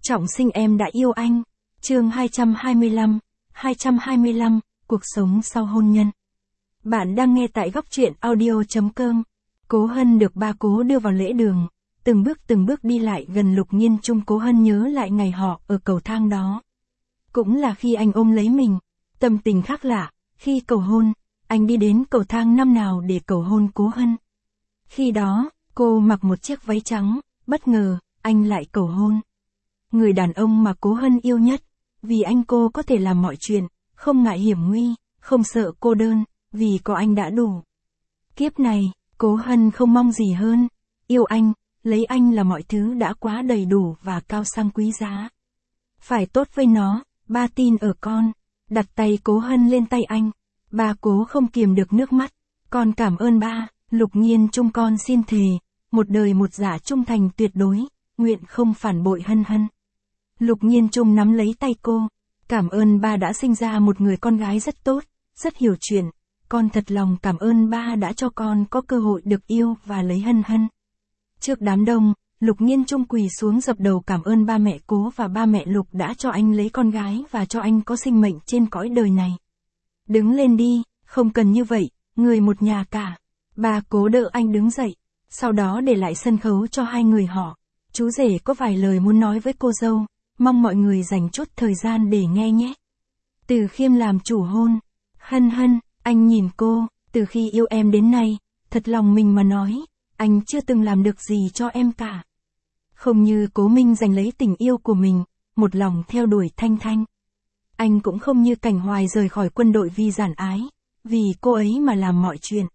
Trọng sinh em đã yêu anh. Chương 225, cuộc sống sau hôn nhân. Bạn đang nghe tại góc truyện audio.com. Cố Hân được ba Cố đưa vào lễ đường, từng bước đi lại gần Lục Nhiên Trung. Cố Hân nhớ lại ngày họ ở cầu thang đó. Cũng là khi anh ôm lấy mình, tâm tình khác lạ, khi cầu hôn, anh đi đến cầu thang năm nào để cầu hôn Cố Hân. Khi đó, cô mặc một chiếc váy trắng, bất ngờ, anh lại cầu hôn. Người đàn ông mà Cố Hân yêu nhất, vì anh cô có thể làm mọi chuyện, không ngại hiểm nguy, không sợ cô đơn, vì có anh đã đủ. Kiếp này, Cố Hân không mong gì hơn, yêu anh, lấy anh là mọi thứ đã quá đầy đủ và cao sang quý giá. Phải tốt với nó, ba tin ở con. Đặt tay Cố Hân lên tay anh, ba Cố không kiềm được nước mắt. Con cảm ơn ba, Lục Nhiên Trung, con xin thề, một đời một dạ trung thành tuyệt đối, nguyện không phản bội Hân Hân. Lục Nhiên Trung nắm lấy tay cô, cảm ơn ba đã sinh ra một người con gái rất tốt, rất hiểu chuyện, con thật lòng cảm ơn ba đã cho con có cơ hội được yêu và lấy Hân Hân. Trước đám đông, Lục Nhiên Trung quỳ xuống dập đầu cảm ơn ba mẹ Cố và ba mẹ Lục đã cho anh lấy con gái và cho anh có sinh mệnh trên cõi đời này. Đứng lên đi, không cần như vậy, người một nhà cả. Ba Cố đỡ anh đứng dậy, sau đó để lại sân khấu cho hai người họ. Chú rể có vài lời muốn nói với cô dâu, mong mọi người dành chút thời gian để nghe nhé. Từ Khiêm làm chủ hôn. Hân Hân, anh nhìn cô, từ khi yêu em đến nay, thật lòng mình mà nói, anh chưa từng làm được gì cho em cả. Không như Cố Minh giành lấy tình yêu của mình, một lòng theo đuổi Thanh Thanh. Anh cũng không như Cảnh Hoài rời khỏi quân đội vì giản ái, vì cô ấy mà làm mọi chuyện.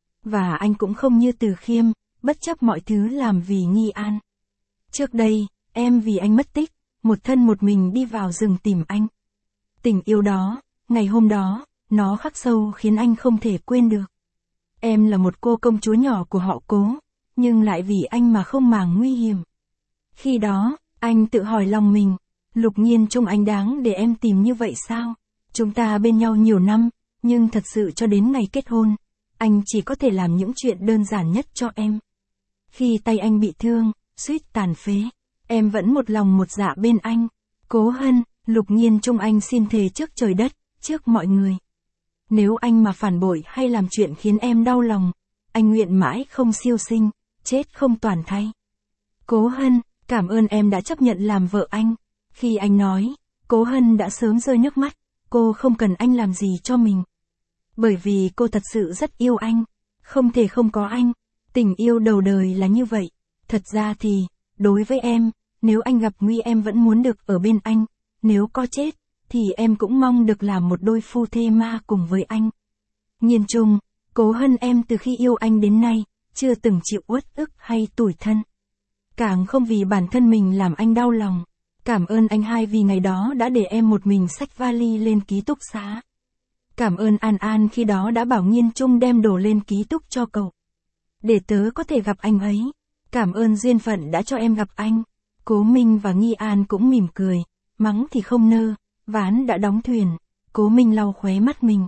Và anh cũng không như Từ Khiêm, bất chấp mọi thứ làm vì Nghi An. Trước đây, em vì anh mất tích, một thân một mình đi vào rừng tìm anh. Tình yêu đó, ngày hôm đó, nó khắc sâu khiến anh không thể quên được. Em là một cô công chúa nhỏ của họ Cố, nhưng lại vì anh mà không màng nguy hiểm. Khi đó, anh tự hỏi lòng mình, Lục Nhiên Trung, anh đáng để em tìm như vậy sao? Chúng ta bên nhau nhiều năm, nhưng thật sự cho đến ngày kết hôn, anh chỉ có thể làm những chuyện đơn giản nhất cho em. Khi tay anh bị thương, suýt tàn phế, em vẫn một lòng một dạ bên anh. Cố Hân, Lục Nhiên Trung, anh xin thề trước trời đất, trước mọi người. Nếu anh mà phản bội hay làm chuyện khiến em đau lòng, anh nguyện mãi không siêu sinh, chết không toàn thay. Cố Hân, cảm ơn em đã chấp nhận làm vợ anh. Khi anh nói, Cố Hân đã sớm rơi nước mắt, cô không cần anh làm gì cho mình. Bởi vì cô thật sự rất yêu anh, không thể không có anh, tình yêu đầu đời là như vậy. Thật ra thì, đối với em, nếu anh gặp nguy em vẫn muốn được ở bên anh, nếu có chết, thì em cũng mong được làm một đôi phu thê ma cùng với anh. Nhiên Trung, Cố Hân, em từ khi yêu anh đến nay, chưa từng chịu uất ức hay tủi thân. Càng không vì bản thân mình làm anh đau lòng. Cảm ơn anh hai vì ngày đó đã để em một mình xách vali lên ký túc xá. Cảm ơn An An khi đó đã bảo Nhiên Trung đem đồ lên ký túc cho cậu, để tớ có thể gặp anh ấy. Cảm ơn duyên phận đã cho em gặp anh. Cố Minh và Nghi An cũng mỉm cười, mắng thì không nơ, ván đã đóng thuyền. Cố Minh lau khóe mắt mình.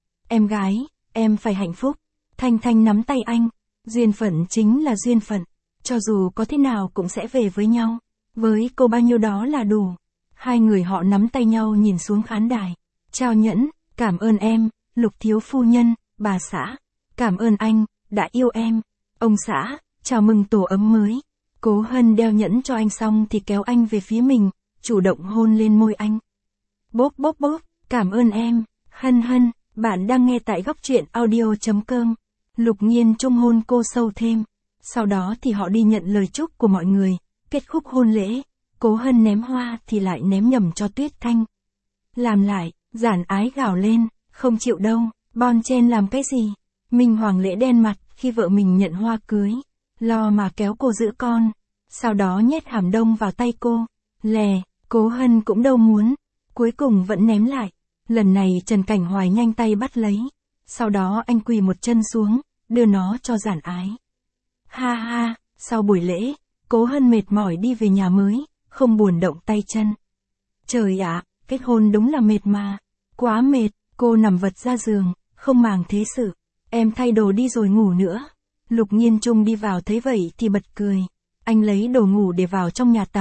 Em gái, em phải hạnh phúc. Thanh Thanh nắm tay anh. Duyên phận chính là duyên phận, cho dù có thế nào cũng sẽ về với nhau. Với cô bao nhiêu đó là đủ. Hai người họ nắm tay nhau nhìn xuống khán đài. Trao nhẫn, cảm ơn em, Lục thiếu phu nhân, bà xã. Cảm ơn anh, đã yêu em. Ông xã, chào mừng tổ ấm mới. Cố Hân đeo nhẫn cho anh xong thì kéo anh về phía mình, chủ động hôn lên môi anh. Bốp bốp bốp, cảm ơn em, Hân Hân, bạn đang nghe tại góc truyện audio.com. Lục Nhiên Trung hôn cô sâu thêm. Sau đó thì họ đi nhận lời chúc của mọi người. Kết thúc hôn lễ, Cố Hân ném hoa thì lại ném nhầm cho Tuyết Thanh. Làm lại, giản ái gào lên, không chịu đâu, bon chen làm cái gì? Minh Hoàng lễ đen mặt khi vợ mình nhận hoa cưới, lo mà kéo cô giữ con, sau đó nhét hàm đông vào tay cô. Lè, Cố Hân cũng đâu muốn, cuối cùng vẫn ném lại. Lần này Trần Cảnh Hoài nhanh tay bắt lấy, sau đó anh quỳ một chân xuống, đưa nó cho giản ái. Ha ha, sau buổi lễ, Cố Hân mệt mỏi đi về nhà mới, không buồn động tay chân. Trời ạ, kết hôn đúng là mệt mà. Quá mệt, cô nằm vật ra giường, không màng thế sự. Em thay đồ đi rồi ngủ nữa. Lục Nhiên Trung đi vào thấy vậy thì bật cười. Anh lấy đồ ngủ để vào trong nhà tắm,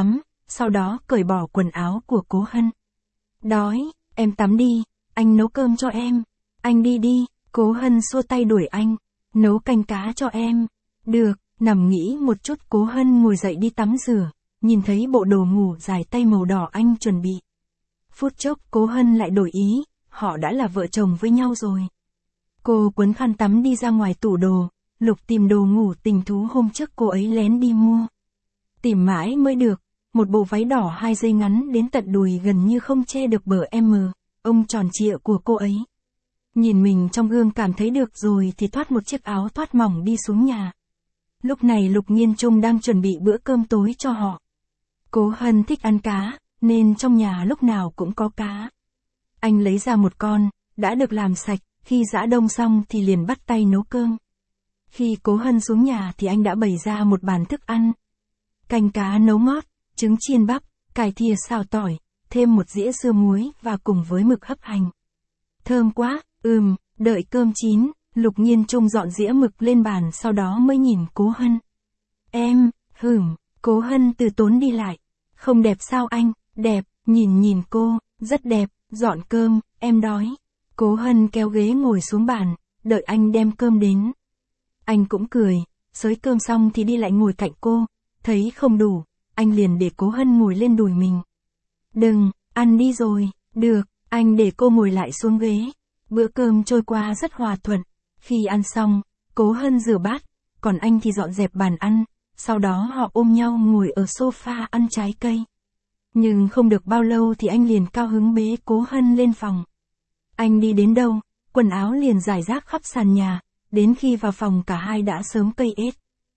sau đó cởi bỏ quần áo của Cố Hân. Đói, em tắm đi, anh nấu cơm cho em. Anh đi đi, Cố Hân xua tay đuổi anh. Nấu canh cá cho em. Được, nằm nghĩ một chút Cố Hân ngồi dậy đi tắm rửa, nhìn thấy bộ đồ ngủ dài tay màu đỏ anh chuẩn bị. Phút chốc Cố Hân lại đổi ý, họ đã là vợ chồng với nhau rồi. Cô quấn khăn tắm đi ra ngoài tủ đồ, lục tìm đồ ngủ tình thú hôm trước cô ấy lén đi mua. Tìm mãi mới được, một bộ váy đỏ 2 dây ngắn đến tận đùi gần như không che được bờ ông tròn trịa của cô ấy. Nhìn mình trong gương cảm thấy được rồi thì thoát một chiếc áo thoát mỏng đi xuống nhà. Lúc này Lục Nhiên Trung đang chuẩn bị bữa cơm tối cho họ. Cố Hân thích ăn cá, nên trong nhà lúc nào cũng có cá. Anh lấy ra một con, đã được làm sạch, khi giã đông xong thì liền bắt tay nấu cơm. Khi Cố Hân xuống nhà thì anh đã bày ra một bàn thức ăn. Canh cá nấu ngót, trứng chiên bắp, cải thìa xào tỏi, thêm một dĩa dưa muối và cùng với mực hấp hành. Thơm quá, đợi cơm chín, Lục Nhiên Trung dọn dĩa mực lên bàn sau đó mới nhìn Cố Hân. Em, Cố Hân từ tốn đi lại. Không đẹp sao anh? Đẹp, nhìn cô, rất đẹp, dọn cơm, em đói. Cố Hân kéo ghế ngồi xuống bàn, đợi anh đem cơm đến. Anh cũng cười, xới cơm xong thì đi lại ngồi cạnh cô, thấy không đủ, anh liền để Cố Hân ngồi lên đùi mình. Đừng, ăn đi rồi, được, anh để cô ngồi lại xuống ghế. Bữa cơm trôi qua rất hòa thuận, khi ăn xong, Cố Hân rửa bát, còn anh thì dọn dẹp bàn ăn, sau đó họ ôm nhau ngồi ở sofa ăn trái cây. Nhưng không được bao lâu thì anh liền cao hứng bế Cố Hân lên phòng. Anh đi đến đâu, quần áo liền rải rác khắp sàn nhà, đến khi vào phòng cả hai đã sớm cây ết.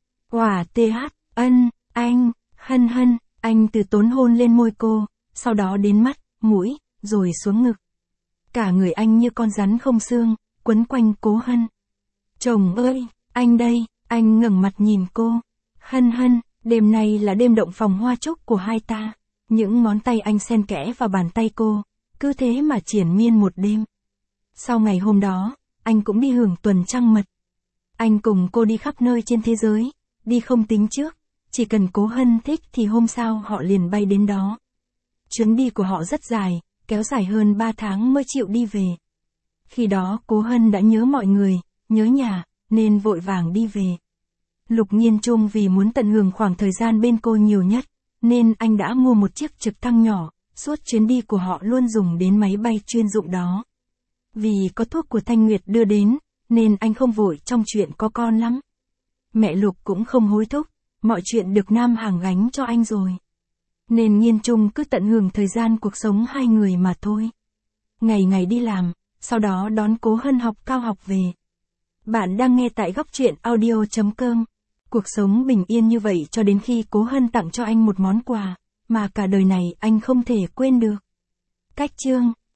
Hân, anh từ tốn hôn lên môi cô, sau đó đến mắt, mũi, rồi xuống ngực. Cả người anh như con rắn không xương, quấn quanh Cố Hân. Chồng ơi, anh đây, anh ngẩng mặt nhìn cô. Hân, đêm nay là đêm động phòng hoa trúc của hai ta. Những ngón tay anh xen kẽ vào bàn tay cô, cứ thế mà triền miên một đêm. Sau ngày hôm đó, anh cũng đi hưởng tuần trăng mật. Anh cùng cô đi khắp nơi trên thế giới, đi không tính trước, chỉ cần Cố Hân thích thì hôm sau họ liền bay đến đó. Chuyến đi của họ rất dài, kéo dài hơn 3 tháng mới chịu đi về. Khi đó Cố Hân đã nhớ mọi người, nhớ nhà, nên vội vàng đi về. Lục Nhiên Trung vì muốn tận hưởng khoảng thời gian bên cô nhiều nhất, nên anh đã mua một chiếc trực thăng nhỏ, suốt chuyến đi của họ luôn dùng đến máy bay chuyên dụng đó. Vì có thuốc của Thanh Nguyệt đưa đến, nên anh không vội trong chuyện có con lắm. Mẹ Lục cũng không hối thúc, mọi chuyện được Nam Hàng gánh cho anh rồi. Nên Nhiên Trung cứ tận hưởng thời gian cuộc sống hai người mà thôi. Ngày đi làm, sau đó đón Cố Hân học cao học về. Bạn đang nghe tại Góc Truyện Audio.com. Cuộc sống bình yên như vậy cho đến khi Cố Hân tặng cho anh một món quà, mà cả đời này anh không thể quên được. Cách chương